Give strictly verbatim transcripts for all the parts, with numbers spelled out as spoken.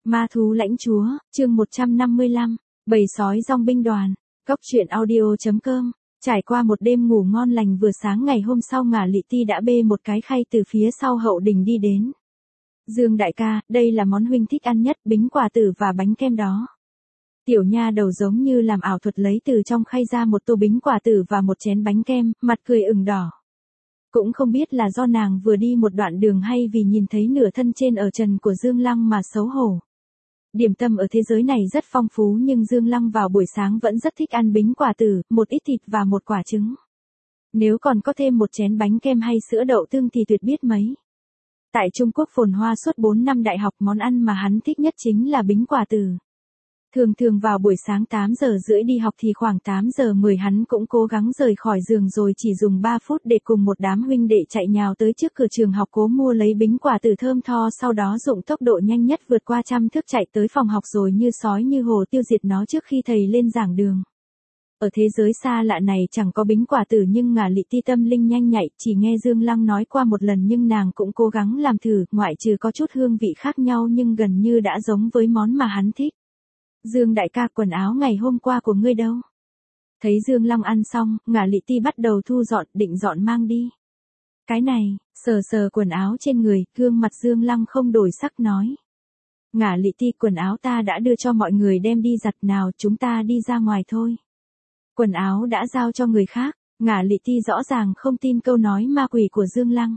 Ma thú lãnh chúa, chương một trăm năm mươi lăm, bầy sói dong binh đoàn, cốc truyện audio chấm com. Trải qua một đêm ngủ ngon lành vừa sáng ngày hôm sau Ngả Lị Ti đã bê một cái khay từ phía sau hậu đình đi đến. Dương đại ca, đây là món huynh thích ăn nhất, bính quả tử và bánh kem đó. Tiểu nha đầu giống như làm ảo thuật lấy từ trong khay ra một tô bính quả tử và một chén bánh kem, mặt cười ửng đỏ. Cũng không biết là do nàng vừa đi một đoạn đường hay vì nhìn thấy nửa thân trên ở trần của Dương Lăng mà xấu hổ. Điểm tâm ở thế giới này rất phong phú nhưng Dương Lăng vào buổi sáng vẫn rất thích ăn bính quả tử, một ít thịt và một quả trứng. Nếu còn có thêm một chén bánh kem hay sữa đậu tương thì tuyệt biết mấy. Tại Trung Quốc phồn hoa suốt bốn năm đại học, món ăn mà hắn thích nhất chính là bính quả tử. Thường thường vào buổi sáng tám giờ rưỡi đi học thì khoảng tám giờ mười hắn cũng cố gắng rời khỏi giường rồi chỉ dùng ba phút để cùng một đám huynh đệ chạy nhào tới trước cửa trường học cố mua lấy bính quả tử thơm tho, sau đó dụng tốc độ nhanh nhất vượt qua trăm thước chạy tới phòng học rồi như sói như hổ tiêu diệt nó trước khi thầy lên giảng đường. Ở thế giới xa lạ này chẳng có bính quả tử nhưng Ngả Lị Ti tâm linh nhanh nhạy, chỉ nghe Dương Lăng nói qua một lần nhưng nàng cũng cố gắng làm thử, ngoại trừ có chút hương vị khác nhau nhưng gần như đã giống với món mà hắn thích. Dương đại ca, quần áo ngày hôm qua của ngươi đâu? Thấy Dương Lăng ăn xong, Ngả Lị Ti bắt đầu thu dọn, định dọn mang đi. Cái này, sờ sờ quần áo trên người, gương mặt Dương Lăng không đổi sắc nói. Ngả Lị Ti, quần áo ta đã đưa cho mọi người đem đi giặt, nào chúng ta đi ra ngoài thôi. Quần áo đã giao cho người khác, Ngả Lị Ti rõ ràng không tin câu nói ma quỷ của Dương Lăng.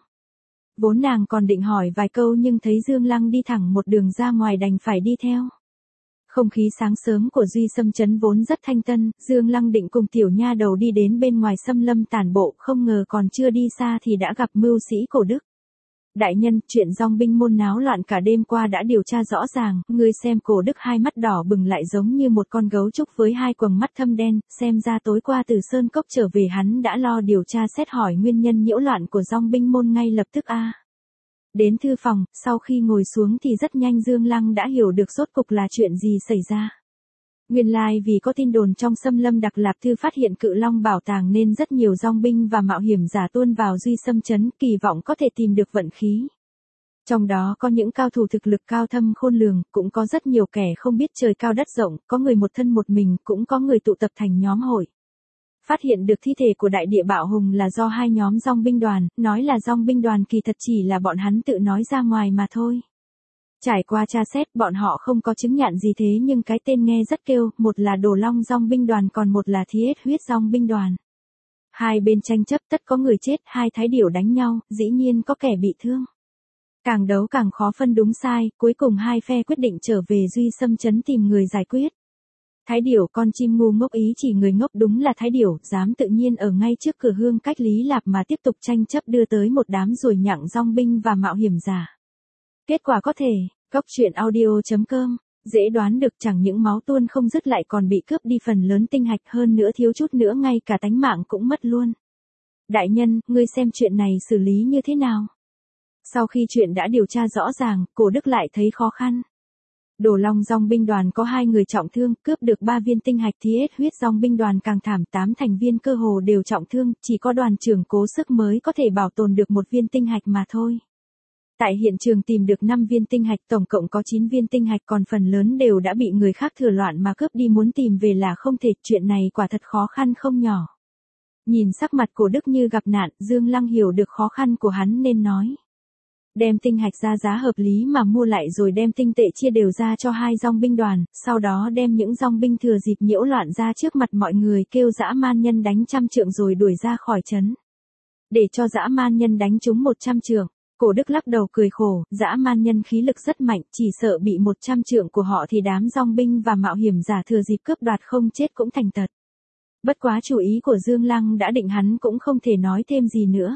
Vốn nàng còn định hỏi vài câu nhưng thấy Dương Lăng đi thẳng một đường ra ngoài đành phải đi theo. Không khí sáng sớm của Duy Sâm Trấn vốn rất thanh tân, Dương Lăng định cùng tiểu nha đầu đi đến bên ngoài xâm lâm tản bộ, không ngờ còn chưa đi xa thì đã gặp mưu sĩ Cổ Đức. Đại nhân, chuyện dong binh môn náo loạn cả đêm qua đã điều tra rõ ràng, ngươi xem. Cổ Đức hai mắt đỏ bừng lại giống như một con gấu trúc với hai quầng mắt thâm đen, xem ra tối qua từ Sơn Cốc trở về hắn đã lo điều tra xét hỏi nguyên nhân nhiễu loạn của dong binh môn ngay lập tức a. À. Đến thư phòng, sau khi ngồi xuống thì rất nhanh Dương Lăng đã hiểu được rốt cục là chuyện gì xảy ra. Nguyên lai vì có tin đồn trong xâm lâm Đặc Lạp Thư phát hiện Cự Long bảo tàng nên rất nhiều dong binh và mạo hiểm giả tuôn vào Duy Sâm Trấn, kỳ vọng có thể tìm được vận khí. Trong đó có những cao thủ thực lực cao thâm khôn lường, cũng có rất nhiều kẻ không biết trời cao đất rộng, có người một thân một mình, cũng có người tụ tập thành nhóm hội. Phát hiện được thi thể của đại địa bạo hùng là do hai nhóm dong binh đoàn, nói là dong binh đoàn kỳ thật chỉ là bọn hắn tự nói ra ngoài mà thôi. Trải qua tra xét, bọn họ không có chứng nhận gì thế nhưng cái tên nghe rất kêu, một là Đồ Long dong binh đoàn còn một là Thiết Huyết dong binh đoàn. Hai bên tranh chấp, tất có người chết, hai thái điểu đánh nhau, dĩ nhiên có kẻ bị thương. Càng đấu càng khó phân đúng sai, cuối cùng hai phe quyết định trở về Duy Sâm Trấn tìm người giải quyết. Thái điểu, con chim ngu ngốc ý chỉ người ngốc, đúng là thái điểu, dám tự nhiên ở ngay trước cửa Hương Cách Lý Lạp mà tiếp tục tranh chấp, đưa tới một đám ruồi nhặng dong binh và mạo hiểm giả. Kết quả có thể, cốc truyện audio chấm com, dễ đoán được, chẳng những máu tuôn không dứt lại còn bị cướp đi phần lớn tinh hạch, hơn nữa thiếu chút nữa ngay cả tánh mạng cũng mất luôn. Đại nhân, ngươi xem chuyện này xử lý như thế nào? Sau khi chuyện đã điều tra rõ ràng, Cổ Đức lại thấy khó khăn. Đồ Long dong binh đoàn có hai người trọng thương, cướp được ba viên tinh hạch. Thiết Huyết dong binh đoàn càng thảm, tám thành viên cơ hồ đều trọng thương, chỉ có đoàn trưởng Cố Sức mới có thể bảo tồn được một viên tinh hạch mà thôi. Tại hiện trường tìm được năm viên tinh hạch, tổng cộng có chín viên tinh hạch, còn phần lớn đều đã bị người khác thừa loạn mà cướp đi, muốn tìm về là không thể, chuyện này quả thật khó khăn không nhỏ. Nhìn sắc mặt Cổ Đức như gặp nạn, Dương Lăng hiểu được khó khăn của hắn nên nói. Đem tinh hạch ra giá hợp lý mà mua lại rồi đem tinh tệ chia đều ra cho hai dong binh đoàn, sau đó đem những dong binh thừa dịp nhiễu loạn ra trước mặt mọi người kêu dã man nhân đánh trăm trượng rồi đuổi ra khỏi trấn. Để cho dã man nhân đánh trúng một trăm trượng. Cổ Đức lắc đầu cười khổ, dã man nhân khí lực rất mạnh, chỉ sợ bị một trăm trượng của họ thì đám dong binh và mạo hiểm giả thừa dịp cướp đoạt không chết cũng thành tật. Bất quá chủ ý của Dương Lăng đã định, hắn cũng không thể nói thêm gì nữa.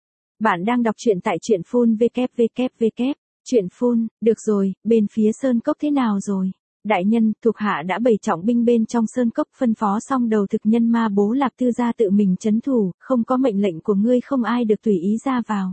Bạn đang đọc truyện tại truyện phun vê kép vê kép vê kép, truyện phun, được rồi, bên phía Sơn Cốc thế nào rồi? Đại nhân, thuộc hạ đã bày trọng binh bên trong Sơn Cốc, phân phó xong đầu thực nhân ma Bố Lạp Tư gia tự mình trấn thủ, không có mệnh lệnh của ngươi không ai được tùy ý ra vào.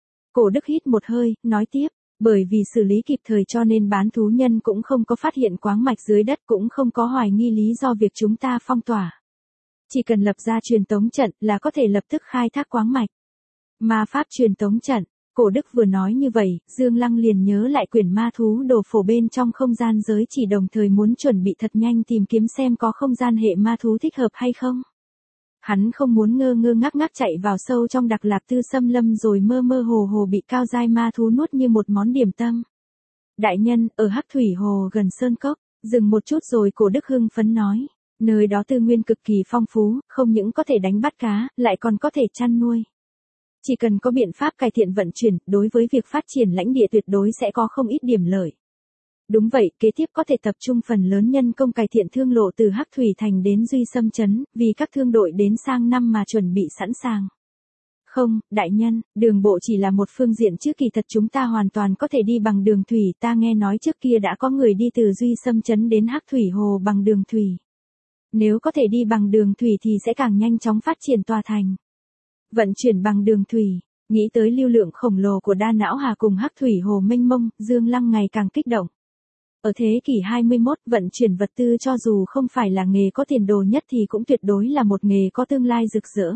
Cổ Đức hít một hơi, nói tiếp, bởi vì xử lý kịp thời cho nên bán thú nhân cũng không có phát hiện quáng mạch dưới đất, cũng không có hoài nghi lý do việc chúng ta phong tỏa. Chỉ cần lập ra truyền tống trận là có thể lập tức khai thác quáng mạch. Ma pháp truyền tống trận, Cổ Đức vừa nói như vậy, Dương Lăng liền nhớ lại quyển ma thú đồ phổ bên trong không gian giới chỉ, đồng thời muốn chuẩn bị thật nhanh tìm kiếm xem có không gian hệ ma thú thích hợp hay không. Hắn không muốn ngơ ngơ ngác ngác chạy vào sâu trong Đặc Lạp Tư xâm lâm rồi mơ mơ hồ hồ bị cao giai ma thú nuốt như một món điểm tâm. Đại nhân, ở Hắc Thủy Hồ gần Sơn Cốc, dừng một chút rồi Cổ Đức hưng phấn nói, nơi đó tư nguyên cực kỳ phong phú, không những có thể đánh bắt cá, lại còn có thể chăn nuôi. Chỉ cần có biện pháp cải thiện vận chuyển, đối với việc phát triển lãnh địa tuyệt đối sẽ có không ít điểm lợi. Đúng vậy, kế tiếp có thể tập trung phần lớn nhân công cải thiện thương lộ từ Hắc Thủy Thành đến Duy Sâm Trấn, vì các thương đội đến sang năm mà chuẩn bị sẵn sàng. Không, đại nhân, đường bộ chỉ là một phương diện chứ kỳ thật chúng ta hoàn toàn có thể đi bằng đường thủy, ta nghe nói trước kia đã có người đi từ Duy Sâm Trấn đến Hắc Thủy Hồ bằng đường thủy. Nếu có thể đi bằng đường thủy thì sẽ càng nhanh chóng phát triển tòa thành. Vận chuyển bằng đường thủy, nghĩ tới lưu lượng khổng lồ của Đa Não Hà cùng Hắc Thủy Hồ mênh mông, Dương Lăng ngày càng kích động. Ở thế kỷ hai mươi mốt, vận chuyển vật tư cho dù không phải là nghề có tiền đồ nhất thì cũng tuyệt đối là một nghề có tương lai rực rỡ.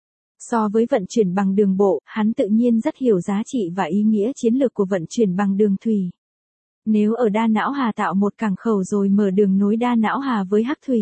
So với vận chuyển bằng đường bộ, hắn tự nhiên rất hiểu giá trị và ý nghĩa chiến lược của vận chuyển bằng đường thủy. Nếu ở Đa Não Hà tạo một cảng khẩu rồi mở đường nối Đa Não Hà với Hắc Thủy.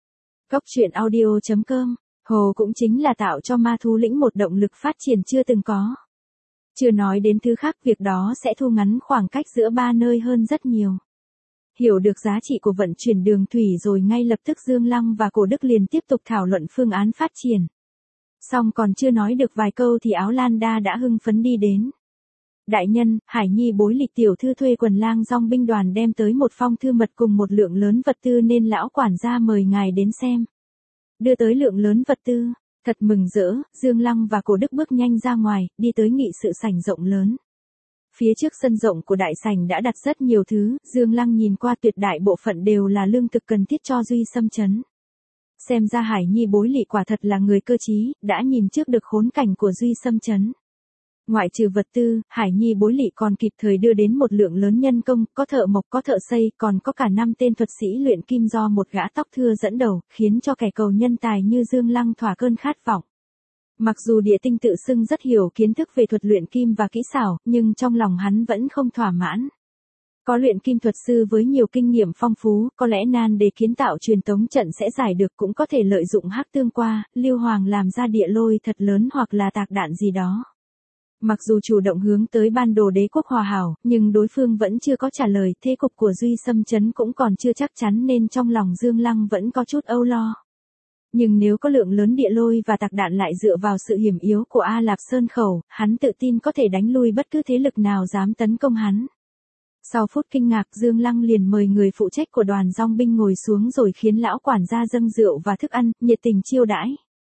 Cốc truyện audio chấm com, hồ cũng chính là tạo cho ma thú lĩnh một động lực phát triển chưa từng có. Chưa nói đến thứ khác, việc đó sẽ thu ngắn khoảng cách giữa ba nơi hơn rất nhiều. Hiểu được giá trị của vận chuyển đường thủy rồi ngay lập tức Dương Lăng và Cổ Đức liền tiếp tục thảo luận phương án phát triển. Xong còn chưa nói được vài câu thì Áo Lan Đa đã hưng phấn đi đến. Đại nhân, Hải Nhi bối lịch tiểu thư thuê quần lang dong binh đoàn đem tới một phong thư mật cùng một lượng lớn vật tư nên lão quản gia mời ngài đến xem. Đưa tới lượng lớn vật tư, thật mừng rỡ, Dương Lăng và Cổ Đức bước nhanh ra ngoài, đi tới nghị sự sảnh rộng lớn. Phía trước sân rộng của đại sảnh đã đặt rất nhiều thứ, Dương Lăng nhìn qua tuyệt đại bộ phận đều là lương thực cần thiết cho Duy Sâm Trấn. Xem ra Hải Nhi bối lị quả thật là người cơ trí, đã nhìn trước được khốn cảnh của Duy Sâm Trấn. Ngoại trừ vật tư, Hải Nhi bối lị còn kịp thời đưa đến một lượng lớn nhân công, có thợ mộc có thợ xây, còn có cả năm tên thuật sĩ luyện kim do một gã tóc thưa dẫn đầu, khiến cho kẻ cầu nhân tài như Dương Lăng thỏa cơn khát vọng. Mặc dù Địa Tinh tự xưng rất hiểu kiến thức về thuật luyện kim và kỹ xảo, nhưng trong lòng hắn vẫn không thỏa mãn. Có luyện kim thuật sư với nhiều kinh nghiệm phong phú, có lẽ nan đề kiến tạo truyền tống trận sẽ giải được, cũng có thể lợi dụng hắc tương qua, lưu hoàng làm ra địa lôi thật lớn hoặc là tạc đạn gì đó. Mặc dù chủ động hướng tới Ban Đồ Đế quốc hòa hảo, nhưng đối phương vẫn chưa có trả lời, thế cục của Duy Sâm Trấn cũng còn chưa chắc chắn nên trong lòng Dương Lăng vẫn có chút âu lo. Nhưng nếu có lượng lớn địa lôi và tạc đạn lại dựa vào sự hiểm yếu của A Lạp Sơn Khẩu, hắn tự tin có thể đánh lui bất cứ thế lực nào dám tấn công hắn. Sau phút kinh ngạc, Dương Lăng liền mời người phụ trách của đoàn dong binh ngồi xuống rồi khiến lão quản gia dâng rượu và thức ăn, nhiệt tình chiêu đãi.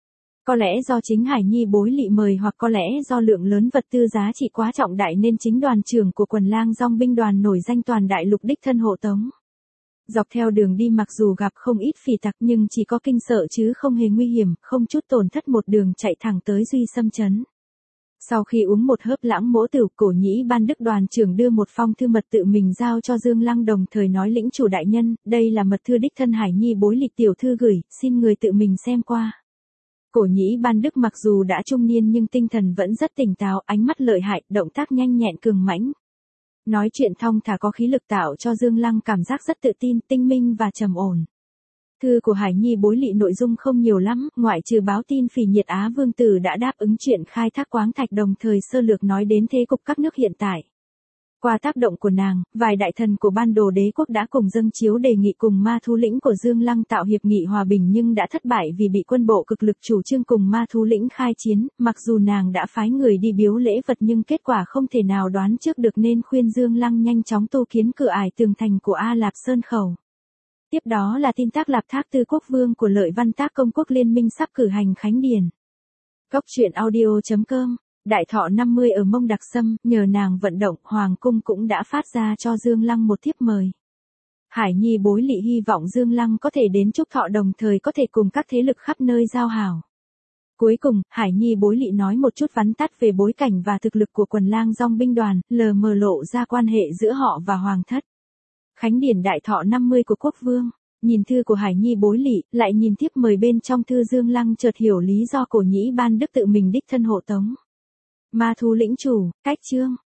Có lẽ do chính Hải Nhi bối lị mời hoặc có lẽ do lượng lớn vật tư giá trị quá trọng đại nên chính đoàn trưởng của quần lang dong binh đoàn nổi danh toàn đại lục đích thân hộ tống. Dọc theo đường đi mặc dù gặp không ít phỉ tặc nhưng chỉ có kinh sợ chứ không hề nguy hiểm, không chút tổn thất, một đường chạy thẳng tới Duy Sâm Trấn. Sau khi uống một hớp lãng mỗ tử, Cổ Nhĩ Ban Đức đoàn trưởng đưa một phong thư mật tự mình giao cho Dương Lăng, đồng thời nói: lĩnh chủ đại nhân, đây là mật thư đích thân Hải Nhi bối lịch tiểu thư gửi, xin người tự mình xem qua. Cổ Nhĩ Ban Đức mặc dù đã trung niên nhưng tinh thần vẫn rất tỉnh táo, ánh mắt lợi hại, động tác nhanh nhẹn cường mãnh. Nói chuyện thong thả có khí lực tạo cho Dương Lăng cảm giác rất tự tin, tinh minh và trầm ổn. Thư của Hải Nhi bối lị nội dung không nhiều lắm, ngoại trừ báo tin Phỉ Nhiệt Á Vương Tử đã đáp ứng chuyện khai thác khoáng thạch, đồng thời sơ lược nói đến thế cục các nước hiện tại. Qua tác động của nàng, vài đại thần của Ban Đồ Đế quốc đã cùng dâng chiếu đề nghị cùng ma thú lĩnh của Dương Lăng tạo hiệp nghị hòa bình nhưng đã thất bại vì bị quân bộ cực lực chủ trương cùng ma thú lĩnh khai chiến, mặc dù nàng đã phái người đi biếu lễ vật nhưng kết quả không thể nào đoán trước được nên khuyên Dương Lăng nhanh chóng tu kiến cửa ải tường thành của A Lạp Sơn Khẩu. Tiếp đó là tin Tác Lạp Thác Tư quốc vương của Lợi Văn Tác công quốc liên minh sắp cử hành khánh điền. Cốc truyện audio chấm com. Đại thọ năm mươi ở Mông Đặc Sâm, nhờ nàng vận động, Hoàng cung cũng đã phát ra cho Dương Lăng một thiếp mời. Hải Nhi bối lị hy vọng Dương Lăng có thể đến chúc thọ, đồng thời có thể cùng các thế lực khắp nơi giao hảo. Cuối cùng, Hải Nhi bối lị nói một chút vắn tắt về bối cảnh và thực lực của quần lang dong binh đoàn, lờ mờ lộ ra quan hệ giữa họ và Hoàng thất. Khánh điển đại thọ năm mươi của quốc vương. Nhìn thư của Hải Nhi bối lị, lại nhìn thiếp mời bên trong thư, Dương Lăng chợt hiểu lý do Cổ Nhĩ Ban Đức tự mình đích thân hộ tống. Ma thú lĩnh chủ, cách chương.